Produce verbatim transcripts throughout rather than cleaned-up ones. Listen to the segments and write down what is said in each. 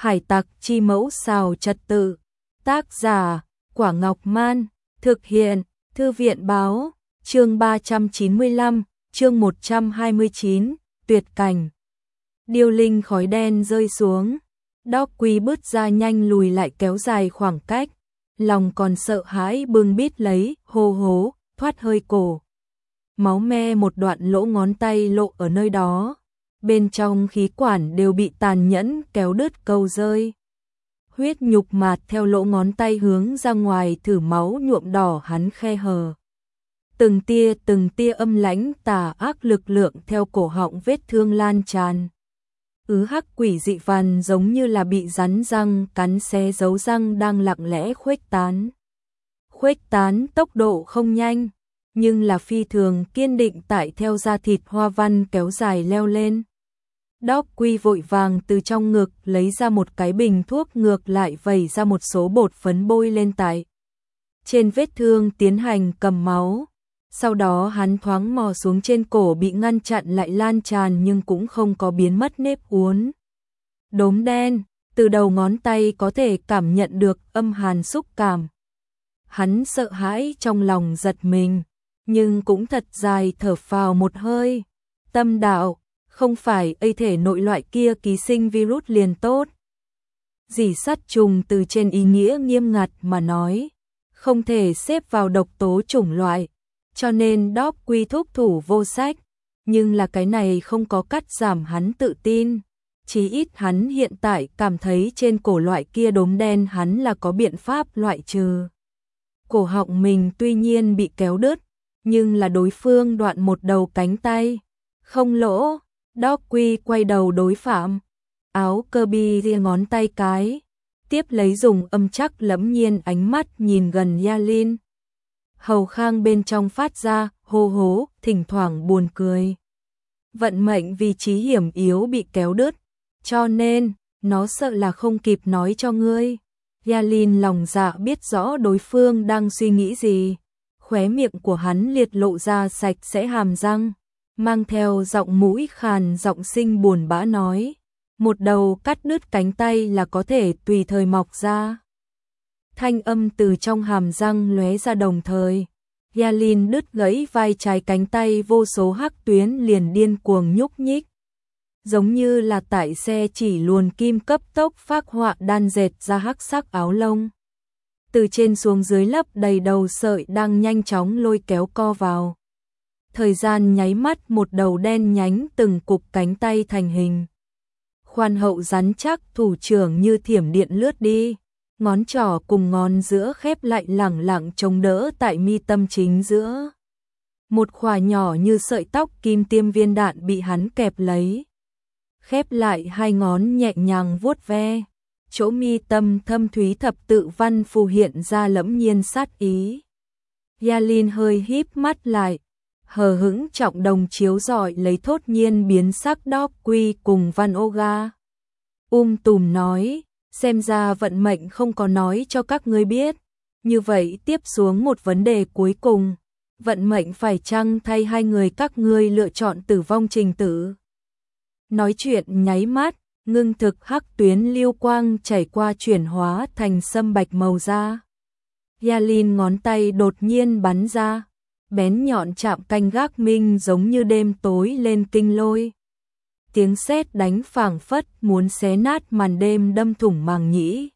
Hải tặc chi mẫu xào trật tự. Tác giả, Quả Ngọc Man. Thực hiện, Thư viện báo. Chương ba trăm chín mươi lăm, chương một trăm hai mươi chín, tuyệt cảnh. Điêu linh khói đen rơi xuống. Đóc Quy bứt ra nhanh lùi lại kéo dài khoảng cách. Lòng còn sợ hãi bưng bít lấy, hô hố, thoát hơi cổ. Máu me một đoạn lỗ ngón tay lộ ở nơi đó. Bên trong khí quản đều bị tàn nhẫn kéo đứt câu rơi. Huyết nhục mạt theo lỗ ngón tay hướng ra ngoài thử máu nhuộm đỏ hắn khe hở. Từng tia từng tia âm lãnh tà ác lực lượng theo cổ họng vết thương lan tràn. Ứ hắc quỷ dị vằn giống như là bị rắn răng cắn xé dấu răng đang lặng lẽ khuếch tán. Khuếch tán tốc độ không nhanh, nhưng là phi thường kiên định tại theo da thịt hoa văn kéo dài leo lên. Đóc Quy vội vàng từ trong ngực lấy ra một cái bình thuốc ngược lại vẩy ra một số bột phấn bôi lên tại trên vết thương tiến hành cầm máu. Sau đó hắn thoáng mò xuống trên cổ bị ngăn chặn lại lan tràn nhưng cũng không có biến mất nếp uốn. Đốm đen, từ đầu ngón tay có thể cảm nhận được âm hàn xúc cảm. Hắn sợ hãi trong lòng giật mình, nhưng cũng thật dài thở phào một hơi. Tâm đạo, không phải ấy thể nội loại kia ký sinh virus liền tốt. Dì sát trùng từ trên ý nghĩa nghiêm ngặt mà nói, không thể xếp vào độc tố chủng loại. Cho nên Đóc Quy thúc thủ vô sách, nhưng là cái này không có cắt giảm hắn tự tin. Chí ít hắn hiện tại cảm thấy trên cổ loại kia đốm đen hắn là có biện pháp loại trừ. Cổ họng mình tuy nhiên bị kéo đứt, nhưng là đối phương đoạn một đầu cánh tay. Không lỗ, Đóc Quy quay đầu đối phạm. Áo cơ bi ria ngón tay cái, tiếp lấy dùng âm chắc lẫm nhiên ánh mắt nhìn gần Yalin. Hầu khang bên trong phát ra, hô hố, thỉnh thoảng buồn cười. Vận mệnh vì trí hiểm yếu bị kéo đứt, cho nên, nó sợ là không kịp nói cho ngươi. Yalin lòng dạ biết rõ đối phương đang suy nghĩ gì. Khóe miệng của hắn liệt lộ ra sạch sẽ hàm răng, mang theo giọng mũi khàn giọng sinh buồn bã nói. Một đầu cắt đứt cánh tay là có thể tùy thời mọc ra. Thanh âm từ trong hàm răng lóe ra đồng thời. Yalin đứt gãy vai trái cánh tay vô số hắc tuyến liền điên cuồng nhúc nhích. Giống như là tại xe chỉ luồn kim cấp tốc phác họa đan dệt ra hắc sắc áo lông. Từ trên xuống dưới lấp đầy đầu sợi đang nhanh chóng lôi kéo co vào. Thời gian nháy mắt một đầu đen nhánh từng cục cánh tay thành hình. Khoan hậu rắn chắc thủ trưởng như thiểm điện lướt đi. Ngón trỏ cùng ngón giữa khép lại lẳng lặng chống đỡ tại mi tâm chính giữa. Một khỏa nhỏ như sợi tóc kim tiêm viên đạn bị hắn kẹp lấy. Khép lại hai ngón nhẹ nhàng vuốt ve. Chỗ mi tâm thâm thúy thập tự văn phù hiện ra lẫm nhiên sát ý. Yalin hơi híp mắt lại. Hờ hững trọng đồng chiếu rọi lấy thốt nhiên biến sắc Đóc Quy cùng Văn Oga. Um tùm nói. Xem ra vận mệnh không có nói cho các ngươi biết. Như vậy tiếp xuống một vấn đề cuối cùng. Vận mệnh phải chăng thay hai người các ngươi lựa chọn tử vong trình tử? Nói chuyện nháy mắt, ngưng thực hắc tuyến lưu quang chảy qua chuyển hóa thành sâm bạch màu da. Yalin ngón tay đột nhiên bắn ra. Bén nhọn chạm canh gác minh giống như đêm tối lên kinh lôi. Tiếng sét đánh phảng phất muốn xé nát màn đêm đâm thủng màng nhĩ.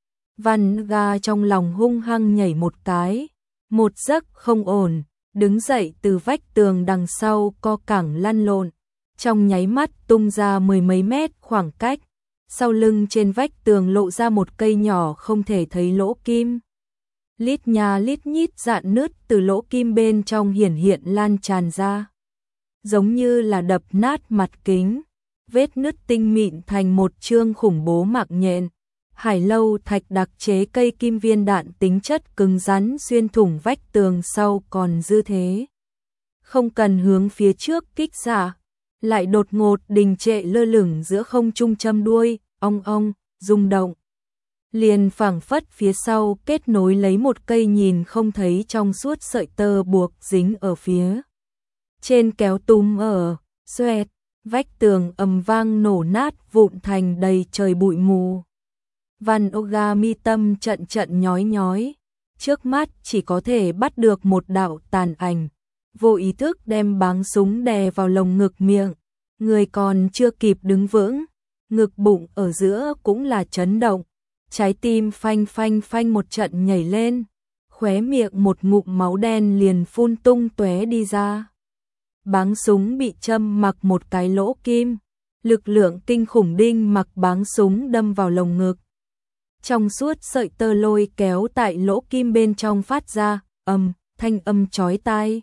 Văn Ga trong lòng hung hăng nhảy một cái, một giấc không ổn, đứng dậy từ vách tường đằng sau co cẳng lăn lộn, trong nháy mắt tung ra mười mấy mét khoảng cách, sau lưng trên vách tường lộ ra một cây nhỏ không thể thấy lỗ kim. Lít nha lít nhít dạn nứt từ lỗ kim bên trong hiển hiện lan tràn ra, giống như là đập nát mặt kính. Vết nứt tinh mịn thành một chương khủng bố mạng nhện. Hải lâu thạch đặc chế cây kim viên đạn tính chất cứng rắn xuyên thủng vách tường sau còn dư thế. Không cần hướng phía trước kích xạ, lại đột ngột đình trệ lơ lửng giữa không trung châm đuôi, ong ong, rung động. Liền phảng phất phía sau kết nối lấy một cây nhìn không thấy trong suốt sợi tơ buộc dính ở phía trên kéo túm ở, xoẹt. Vách tường ầm vang nổ nát vụn thành đầy trời bụi mù. Văn Oga mi tâm trận trận nhói nhói, trước mắt chỉ có thể bắt được một đạo tàn ảnh, vô ý thức đem báng súng đè vào lồng ngực miệng, người còn chưa kịp đứng vững, ngực bụng ở giữa cũng là chấn động, trái tim phanh phanh phanh một trận nhảy lên, khóe miệng một ngụm máu đen liền phun tung tóe đi ra. Báng súng bị châm mặc một cái lỗ kim, lực lượng kinh khủng đinh mặc báng súng đâm vào lồng ngực. Trong suốt sợi tơ lôi kéo tại lỗ kim bên trong phát ra, ầm, thanh âm chói tai.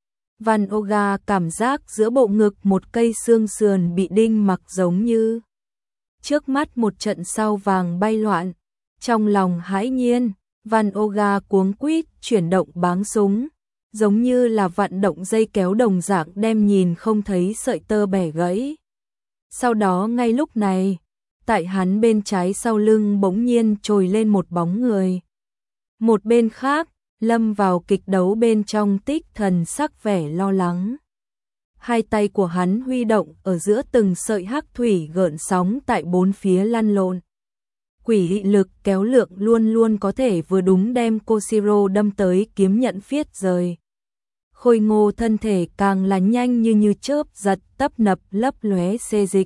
Văn Oga cảm giác giữa bộ ngực một cây xương sườn bị đinh mặc giống như. Trước mắt một trận sao vàng bay loạn, trong lòng hãi nhiên, Văn Oga cuống quýt chuyển động báng súng, giống như là vận động dây kéo đồng dạng đem nhìn không thấy sợi tơ bẻ gãy. Sau đó ngay lúc này, tại hắn bên trái sau lưng bỗng nhiên trồi lên một bóng người. Một bên khác, lâm vào kịch đấu bên trong Tích Thần sắc vẻ lo lắng. Hai tay của hắn huy động ở giữa từng sợi hắc thủy gợn sóng tại bốn phía lăn lộn. Quỷ dị lực kéo lượng luôn luôn có thể vừa đúng đem Koshiro đâm tới kiếm nhận phiết rời. Khôi ngô thân thể càng là nhanh như như chớp giật tấp nập lấp lóe xê dịch.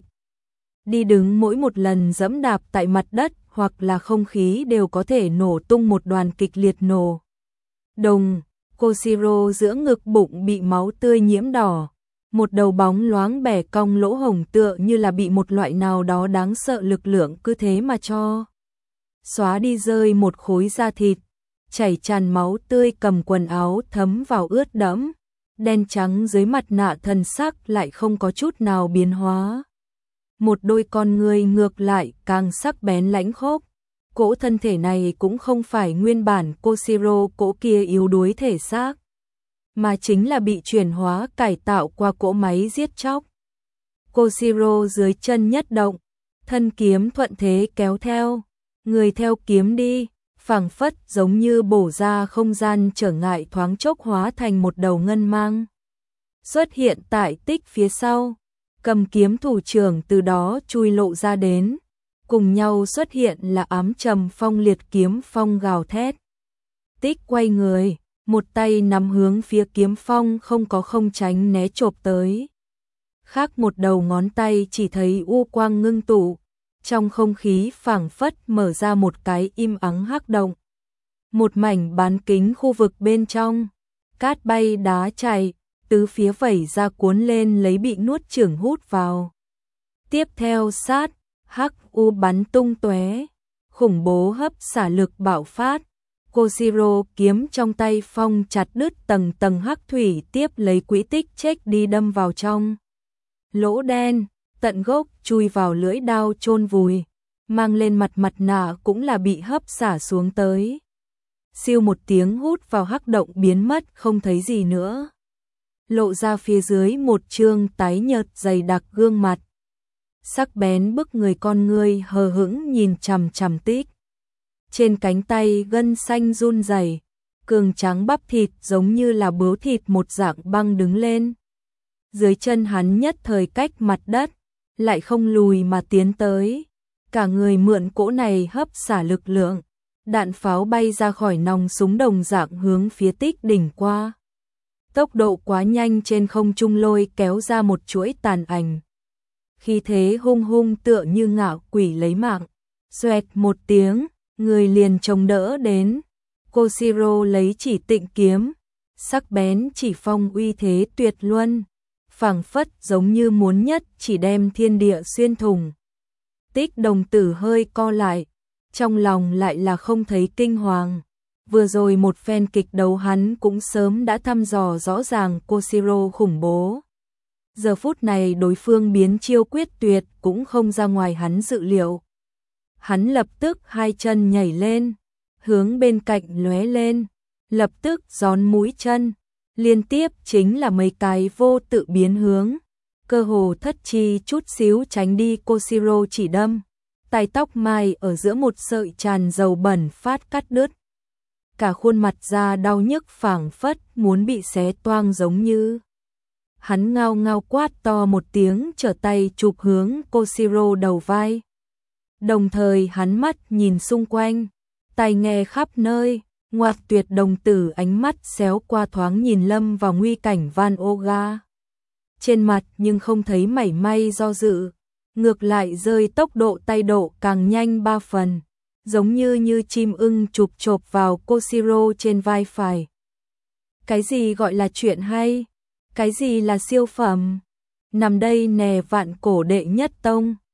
Đi đứng mỗi một lần dẫm đạp tại mặt đất hoặc là không khí đều có thể nổ tung một đoàn kịch liệt nổ. Đồng, Koshiro giữa ngực bụng bị máu tươi nhiễm đỏ, một đầu bóng loáng bẻ cong lỗ hổng tựa như là bị một loại nào đó đáng sợ lực lượng cứ thế mà cho. Xóa đi rơi một khối da thịt, chảy tràn máu tươi cầm quần áo thấm vào ướt đẫm, đen trắng dưới mặt nạ thần sắc lại không có chút nào biến hóa. Một đôi con người ngược lại càng sắc bén lãnh khốc. Cỗ thân thể này cũng không phải nguyên bản Koshiro cỗ kia yếu đuối thể xác, mà chính là bị chuyển hóa cải tạo qua cỗ máy giết chóc. Koshiro dưới chân nhất động, thân kiếm thuận thế kéo theo, người theo kiếm đi, phảng phất giống như bổ ra không gian trở ngại thoáng chốc hóa thành một đầu ngân mang. Xuất hiện tại Tích phía sau, cầm kiếm thủ trưởng từ đó chui lộ ra đến. Cùng nhau xuất hiện là ám trầm phong liệt kiếm phong gào thét. Tích quay người, một tay nắm hướng phía kiếm phong không có không tránh né chộp tới. Khác một đầu ngón tay chỉ thấy u quang ngưng tụ, trong không khí phảng phất mở ra một cái im ắng hắc động. Một mảnh bán kính khu vực bên trong, cát bay đá chảy, tứ phía vẩy ra cuốn lên lấy bị nuốt chửng hút vào. Tiếp theo sát, hắc u bắn tung tóe, khủng bố hấp xả lực bạo phát. Koshiro kiếm trong tay phong chặt đứt tầng tầng hắc thủy tiếp lấy quỹ tích chết đi đâm vào trong. Lỗ đen, tận gốc chui vào lưỡi đao chôn vùi, mang lên mặt mặt nạ cũng là bị hấp xả xuống tới. Siêu một tiếng hút vào hắc động biến mất không thấy gì nữa. Lộ ra phía dưới một trương tái nhợt dày đặc gương mặt. Sắc bén bức người con người hờ hững nhìn chằm chằm Tích. Trên cánh tay gân xanh run rẩy, cường tráng bắp thịt giống như là bướu thịt một dạng băng đứng lên. Dưới chân hắn nhất thời cách mặt đất, lại không lùi mà tiến tới. Cả người mượn cỗ này hấp xả lực lượng, đạn pháo bay ra khỏi nòng súng đồng dạng hướng phía Tích đỉnh qua. Tốc độ quá nhanh trên không trung lôi kéo ra một chuỗi tàn ảnh. Khi thế hung hung tựa như ngạo quỷ lấy mạng, xoẹt một tiếng, người liền chống đỡ đến. Koshiro lấy chỉ tịnh kiếm, sắc bén chỉ phong uy thế tuyệt luân, phảng phất giống như muốn nhất chỉ đem thiên địa xuyên thủng. Tích đồng tử hơi co lại, trong lòng lại là không thấy kinh hoàng. Vừa rồi một phen kịch đấu hắn cũng sớm đã thăm dò rõ ràng Koshiro khủng bố. Giờ phút này đối phương biến chiêu quyết tuyệt cũng không ra ngoài hắn dự liệu. Hắn lập tức hai chân nhảy lên, hướng bên cạnh lóe lên, lập tức gión mũi chân, liên tiếp chính là mấy cái vô tự biến hướng, cơ hồ thất chi chút xíu tránh đi Koshiro chỉ đâm, tai tóc mai ở giữa một sợi tràn dầu bẩn phát cắt đứt. Cả khuôn mặt da đau nhức phảng phất muốn bị xé toang giống như. Hắn ngao ngao quát to một tiếng trở tay chụp hướng Koshiro đầu vai. Đồng thời hắn mắt nhìn xung quanh, tai nghe khắp nơi, ngoạc Tuyệt đồng tử ánh mắt xéo qua thoáng nhìn lâm vào nguy cảnh Van Oga. Trên mặt nhưng không thấy mảy may do dự, ngược lại rơi tốc độ tay độ càng nhanh ba phần, giống như như chim ưng chụp chộp vào Koshiro trên vai phải. Cái gì gọi là chuyện hay? Cái gì là siêu phẩm? Nằm đây nè vạn cổ đệ nhất tông.